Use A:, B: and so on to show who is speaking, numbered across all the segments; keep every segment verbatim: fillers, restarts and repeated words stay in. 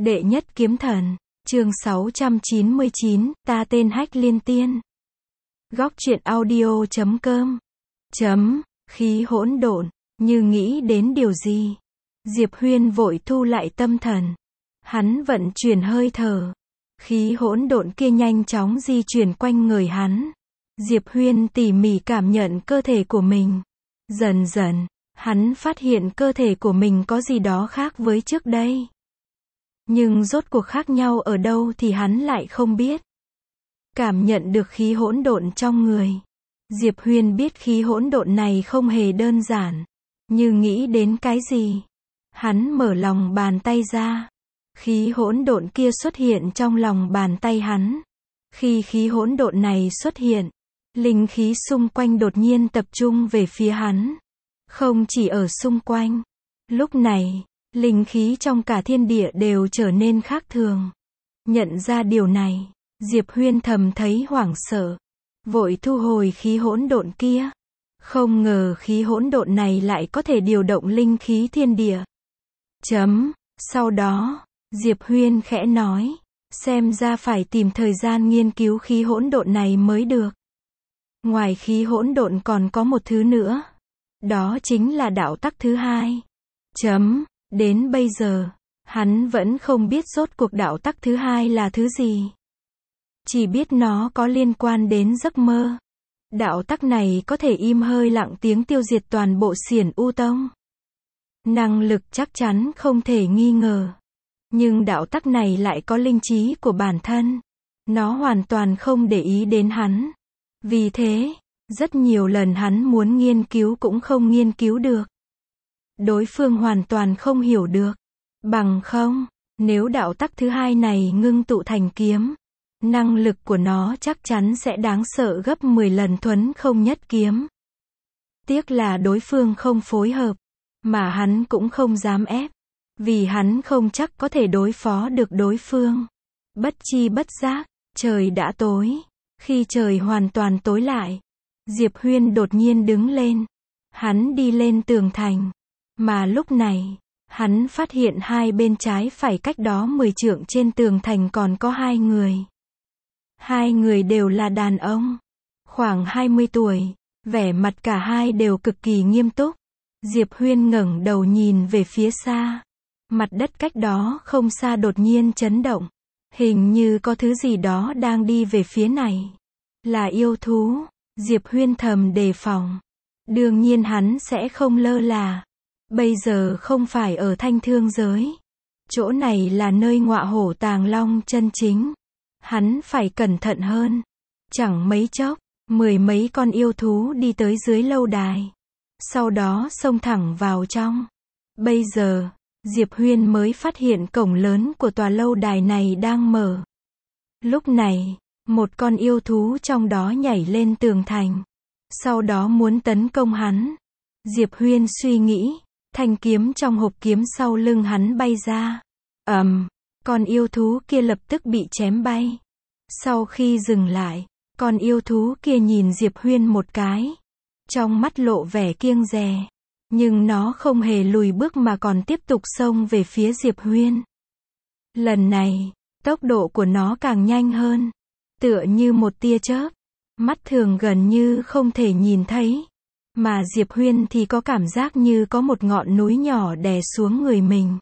A: Đệ nhất kiếm thần, chương sáu trăm chín mươi chín, ta tên Hách Liên Tiên. Góc truyện audio chấm com. Chấm, khí hỗn độn, như nghĩ đến điều gì. Diệp Huyên vội thu lại tâm thần. Hắn vận chuyển hơi thở. Khí hỗn độn kia nhanh chóng di chuyển quanh người hắn. Diệp Huyên tỉ mỉ cảm nhận cơ thể của mình. Dần dần, hắn phát hiện cơ thể của mình có gì đó khác với trước đây. Nhưng rốt cuộc khác nhau ở đâu thì hắn lại không biết. Cảm nhận được khí hỗn độn trong người. Diệp Huyên biết khí hỗn độn này không hề đơn giản. Như nghĩ đến cái gì. Hắn mở lòng bàn tay ra. Khí hỗn độn kia xuất hiện trong lòng bàn tay hắn. Khi khí hỗn độn này xuất hiện, linh khí xung quanh đột nhiên tập trung về phía hắn. Không chỉ ở xung quanh. Lúc này, linh khí trong cả thiên địa đều trở nên khác thường. Nhận ra điều này, Diệp Huyên thầm thấy hoảng sợ. Vội thu hồi khí hỗn độn kia. Không ngờ khí hỗn độn này lại có thể điều động linh khí thiên địa. Chấm, sau đó, Diệp Huyên khẽ nói, xem ra phải tìm thời gian nghiên cứu khí hỗn độn này mới được. Ngoài khí hỗn độn còn có một thứ nữa. Đó chính là đạo tắc thứ hai. Chấm, đến bây giờ, hắn vẫn không biết rốt cuộc đạo tắc thứ hai là thứ gì. Chỉ biết nó có liên quan đến giấc mơ. Đạo tắc này có thể im hơi lặng tiếng tiêu diệt toàn bộ Xiển U Tông. Năng lực chắc chắn không thể nghi ngờ. Nhưng đạo tắc này lại có linh trí của bản thân. Nó hoàn toàn không để ý đến hắn. Vì thế, rất nhiều lần hắn muốn nghiên cứu cũng không nghiên cứu được. Đối phương hoàn toàn không hiểu được. Bằng không, nếu đạo tắc thứ hai này ngưng tụ thành kiếm, năng lực của nó chắc chắn sẽ đáng sợ gấp mười lần Thuấn Không Nhất Kiếm. Tiếc là đối phương không phối hợp, mà hắn cũng không dám ép, vì hắn không chắc có thể đối phó được đối phương. Bất chi bất giác, trời đã tối. Khi trời hoàn toàn tối lại, Diệp Huyên đột nhiên đứng lên. Hắn đi lên tường thành. Mà lúc này, hắn phát hiện hai bên trái phải cách đó mười trượng trên tường thành còn có hai người. Hai người đều là đàn ông, khoảng hai mươi tuổi, vẻ mặt cả hai đều cực kỳ nghiêm túc. Diệp Huyên ngẩng đầu nhìn về phía xa. Mặt đất cách đó không xa đột nhiên chấn động. Hình như có thứ gì đó đang đi về phía này. Là yêu thú. Diệp Huyên thầm đề phòng. Đương nhiên hắn sẽ không lơ là. Bây giờ không phải ở Thanh Thương giới. Chỗ này là nơi ngọa hổ tàng long chân chính. Hắn phải cẩn thận hơn. Chẳng mấy chốc, mười mấy con yêu thú đi tới dưới lâu đài. Sau đó xông thẳng vào trong. Bây giờ, Diệp Huyên mới phát hiện cổng lớn của tòa lâu đài này đang mở. Lúc này, một con yêu thú trong đó nhảy lên tường thành. Sau đó muốn tấn công hắn. Diệp Huyên suy nghĩ, thanh kiếm trong hộp kiếm sau lưng hắn bay ra. Ầm, um, con yêu thú kia lập tức bị chém bay. Sau khi dừng lại, con yêu thú kia nhìn Diệp Huyên một cái. Trong mắt lộ vẻ kiêng dè. Nhưng nó không hề lùi bước mà còn tiếp tục xông về phía Diệp Huyên. Lần này, tốc độ của nó càng nhanh hơn. Tựa như một tia chớp. Mắt thường gần như không thể nhìn thấy. Mà Diệp Huyên thì có cảm giác như có một ngọn núi nhỏ đè xuống người mình.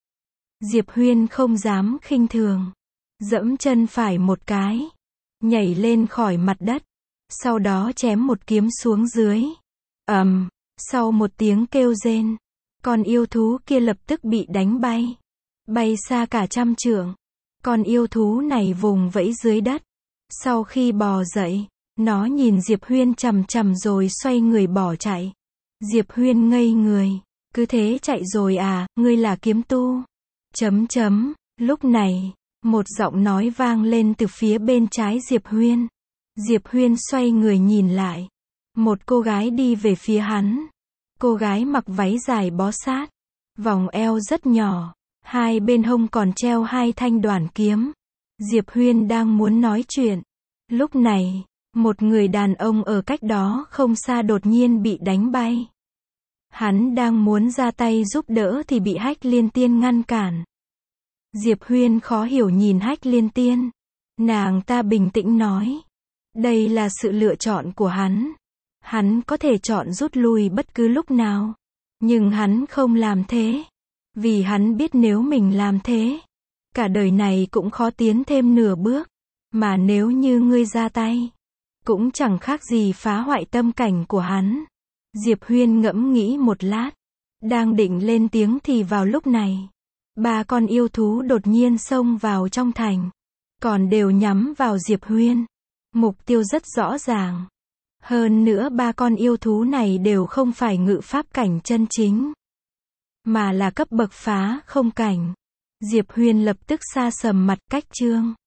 A: Diệp Huyên không dám khinh thường. Dẫm chân phải một cái. Nhảy lên khỏi mặt đất. Sau đó chém một kiếm xuống dưới. Ầm. Um, sau một tiếng kêu rên, con yêu thú kia lập tức bị đánh bay. Bay xa cả trăm trượng. Con yêu thú này vùng vẫy dưới đất. Sau khi bò dậy, nó nhìn Diệp Huyên chằm chằm rồi xoay người bỏ chạy. Diệp Huyên ngây người. Cứ thế chạy rồi à, ngươi là kiếm tu. Chấm chấm, lúc này, một giọng nói vang lên từ phía bên trái Diệp Huyên. Diệp Huyên xoay người nhìn lại. Một cô gái đi về phía hắn. Cô gái mặc váy dài bó sát. Vòng eo rất nhỏ. Hai bên hông còn treo hai thanh đoản kiếm. Diệp Huyên đang muốn nói chuyện. Lúc này, một người đàn ông ở cách đó không xa đột nhiên bị đánh bay. Hắn đang muốn ra tay giúp đỡ thì bị Hách Liên Tiên ngăn cản. Diệp Huyên khó hiểu nhìn Hách Liên Tiên. Nàng ta bình tĩnh nói. Đây là sự lựa chọn của hắn. Hắn có thể chọn rút lui bất cứ lúc nào. Nhưng hắn không làm thế. Vì hắn biết nếu mình làm thế, cả đời này cũng khó tiến thêm nửa bước. Mà nếu như ngươi ra tay, cũng chẳng khác gì phá hoại tâm cảnh của hắn. Diệp Huyên ngẫm nghĩ một lát. Đang định lên tiếng thì vào lúc này, ba con yêu thú đột nhiên xông vào trong thành. Còn đều nhắm vào Diệp Huyên. Mục tiêu rất rõ ràng. Hơn nữa ba con yêu thú này đều không phải ngự pháp cảnh chân chính, mà là cấp bậc phá không cảnh. Diệp Huyên lập tức sa sầm mặt, cách chương.